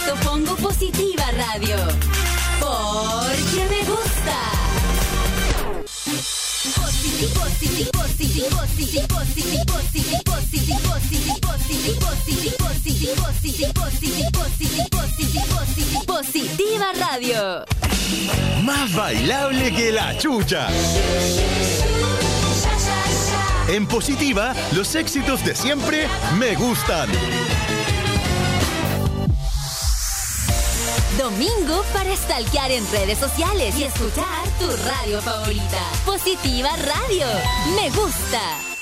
esto pongo Positiva Radio. Porque me gusta. Positiva Radio. Más bailable que la chucha. En Positiva, los éxitos de siempre me gustan. Domingo para stalkear en redes sociales y escuchar tu radio favorita. Positiva Radio. Me gusta.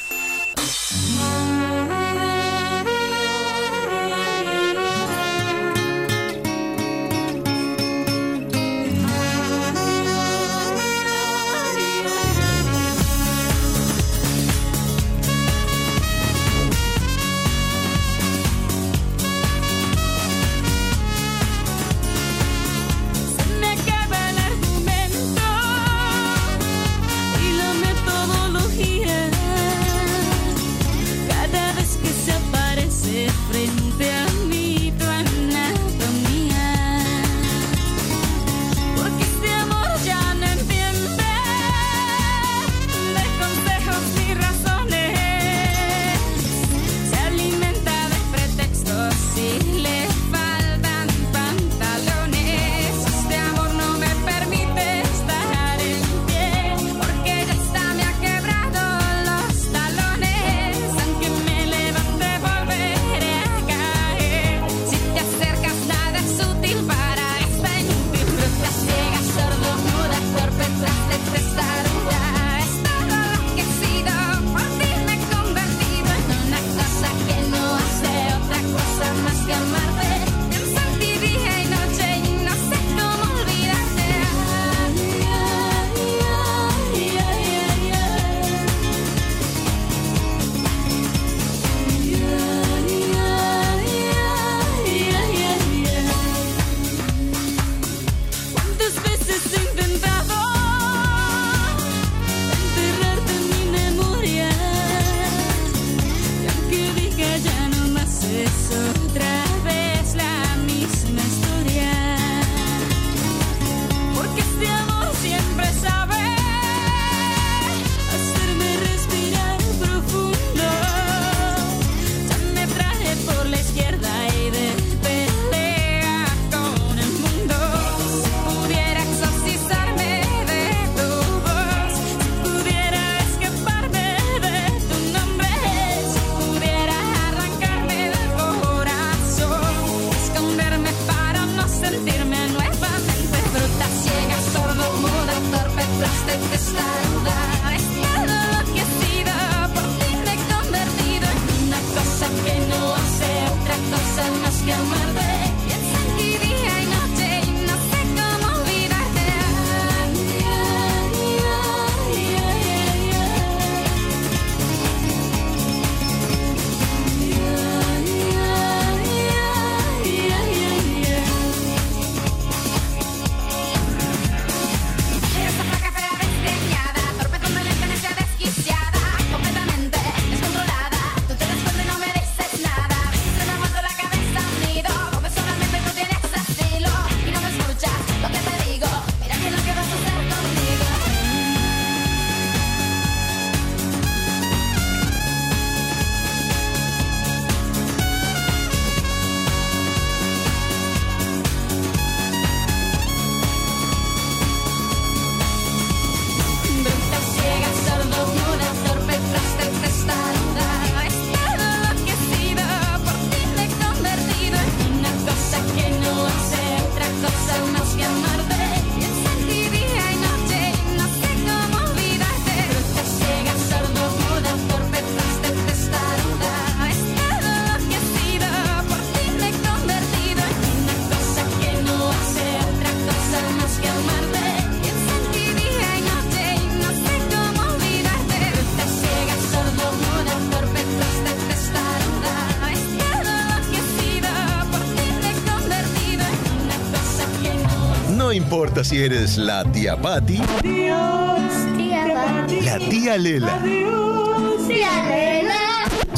No importa si eres la tía Pati, Tía Pati. la tía Lela, Tía Lela. si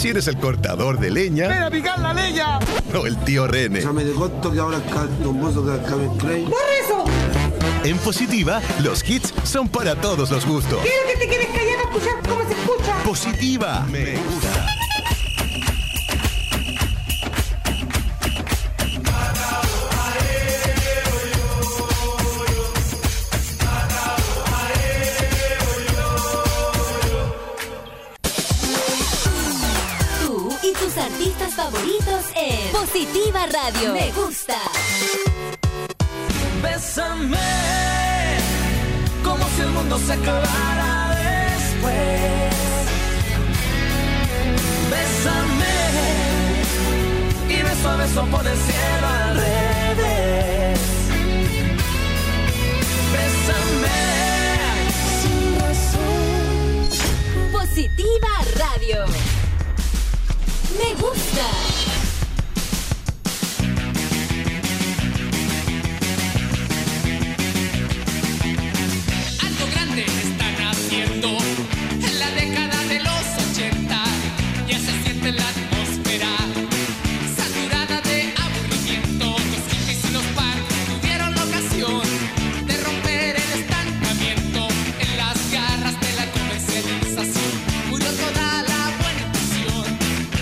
si eres el cortador de leña. ¡Ven a picar la leña! O el tío René. Ya me dejó que ahora eso! En Positiva, los hits son para todos los gustos. Quiero que te quedes callado a escuchar cómo se escucha. Positiva. Me gusta. Artistas favoritos en Positiva Radio. Me gusta. Bésame como si el mundo se acabara después. Bésame y beso a beso por el cielo al revés. Bésame sin razón. Positiva Radio. Me gusta. Algo grande están haciendo en la década de los 80. Ya se siente la atmósfera saturada de aburrimiento. Los hippies y los punks tuvieron la ocasión de romper el estancamiento en las garras de la comercialización. Murió toda la buena intención.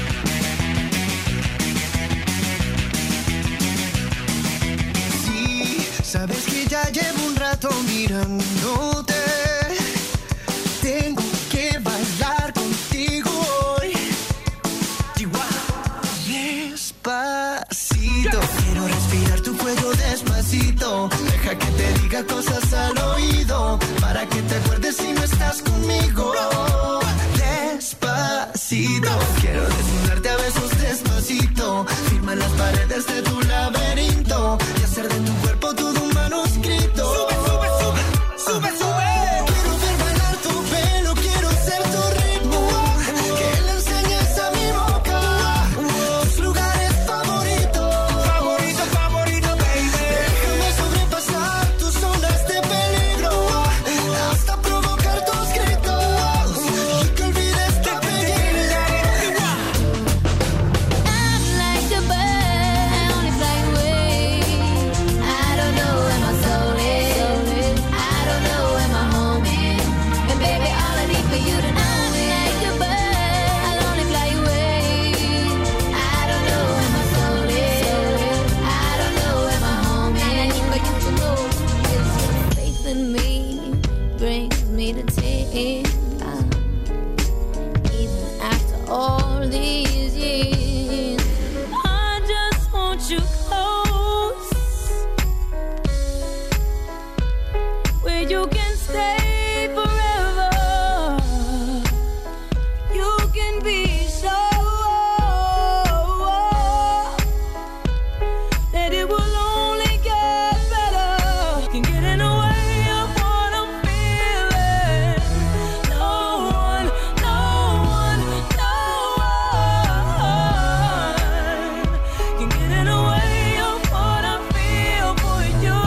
Sabes que ya llevo un rato mirándote. Tengo que bailar contigo hoy. Despacito. Quiero respirar tu cuello despacito. Deja que te diga cosas al oído, para que te acuerdes si no estás conmigo. Despacito. Quiero desnudarte a besos despacito. Firma las paredes de tu laberinto y hacer de tu cuerpo todo un manuscrito. Sube, sube, sube, sube, sube. Quiero ver bailar tu pelo, quiero ser tu ritmo. Que le enseñes a mi boca tus lugares favoritos. Favorito, favorito, baby. Déjame sobrepasar tus zonas de peligro hasta provocar tus gritos y que olvides que pedir. I'm like a bird, I only fly away. I don't know where my soul is. I don't know where my home is. And baby, all I need for you to know. I'm like a bird, I'll only fly away. I don't know where my soul is. I don't know where my home is. And I need for you to know is your faith in me brings me to tears. Even after all these years, I just want you close, where you can stay forever. You can be sure that it will only get better. Can get in the way of what I'm feeling. No one, no one, no one can get in the way of what I feel for you.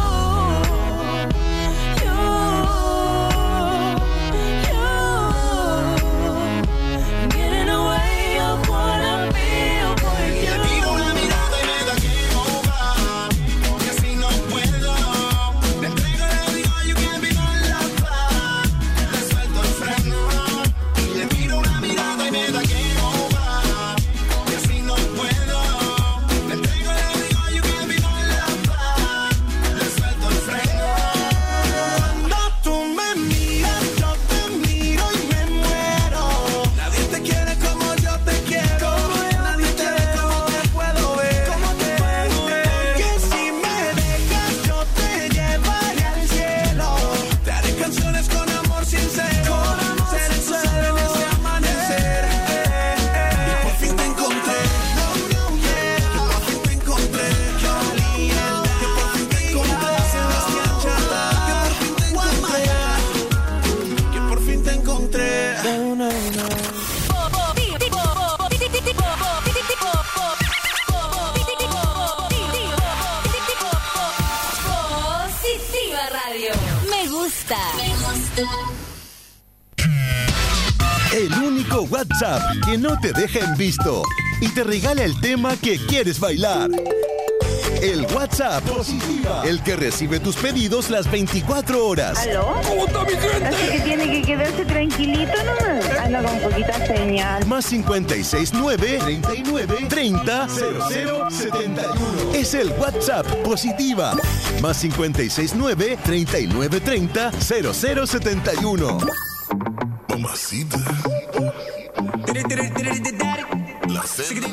Can get in the way of what I feel for you. Le tiro una mirada y me da game over, porque así no puedo. Le entrego la vida, you can be my lover. Le suelto el freno. Le miro una mirada y me da game over, porque así no puedo. Le entrego la vida, you can be my lover. Le suelto el freno. Cuando tú me miras, yo te miro y me muero. Nadie te quiere como yo te quiero. Nadie te ve como te puedo ver. Porque si me dejas, yo te llevaré al cielo. Te haré canciones con amor sincero. Seré tu sol en ese amanecer. Y por fin te encontré. Que por fin te encontré. Que por fin te encontré. Sebastián Chata. Que por fin te encontré. Positiva Radio. Me gusta. el único WhatsApp que no te deja en visto y te regala el tema que quieres bailar. El WhatsApp Positiva, el que recibe tus pedidos las 24 horas. ¿Aló? ¿Cómo está mi gente? Así que tiene que quedarse tranquilito nomás. Anda con poquita señal. Más 569 39 30 00 71. Es el WhatsApp Positiva. Más 569 39 30 00 71. Mamacita. La cena.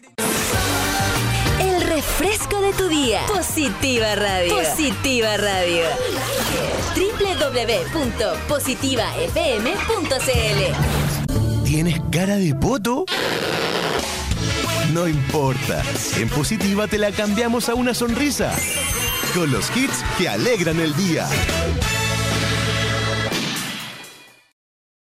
El refresco de tu día. Positiva Radio. Positiva Radio. www.positivafm.cl. ¿Tienes cara de poto? No importa. En Positiva te la cambiamos a una sonrisa. Con los hits que alegran el día.